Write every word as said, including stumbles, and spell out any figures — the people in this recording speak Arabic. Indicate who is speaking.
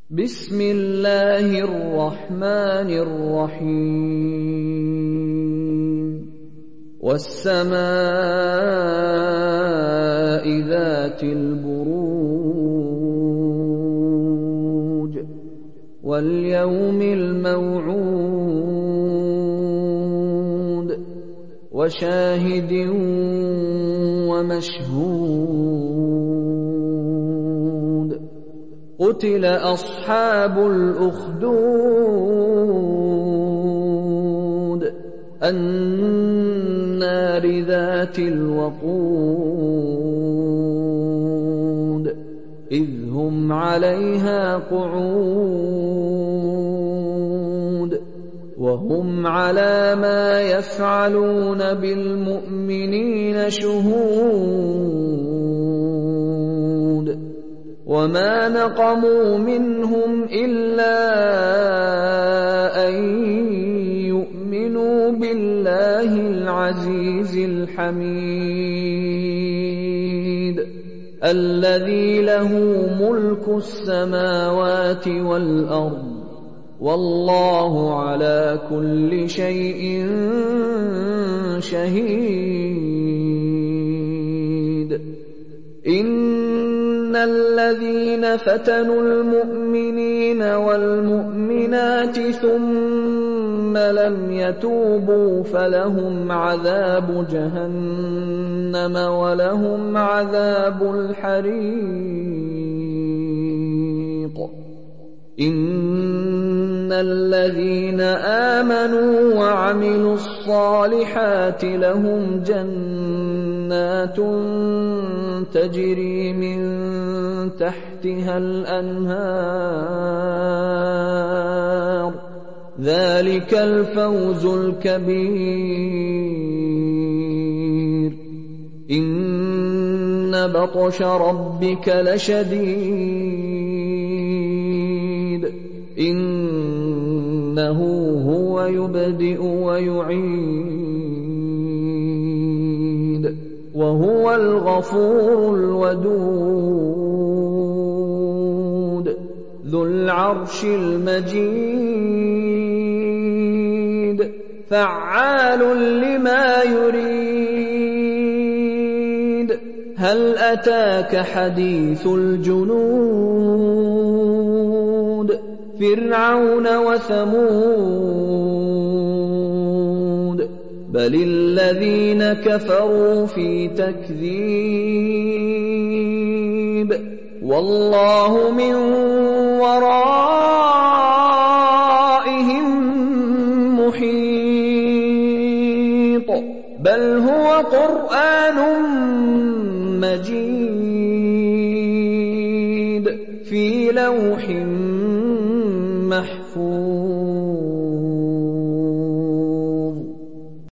Speaker 1: بسم الله الرحمن الرحيم والسماء ذات البروج واليوم الموعود وشاهد ومشهود قتل أصحاب الأخدود النار ذات الوقود إذ هم عليها قعود وهم على ما يفعلون بالمؤمنين شهود وما نقموا منهم إلا أن يؤمنوا بالله العزيز الحميد الذي له ملك السماوات والأرض والله على كل شيء شهيد إن الذين فتنوا المؤمنين والمؤمنات ثم لم يتوبوا فلهم عذاب جهنم ولهم عذاب الحريق إن الذين آمنوا وعملوا الصالحات لهم جنات تجري من تحتها الأنهار ذلك الفوز الكبير إن بطش ربك لشديد إنه هو يبدئ ويعيد وهو الغفور الودود ذو العرش المجيد فعال لما يريد هل أتاك حديث الجنود فرعون وثمود بل الذين كفروا في تكذيب والله من ورائهم محيط بل هو قرآن مجيد في لوح محفوظ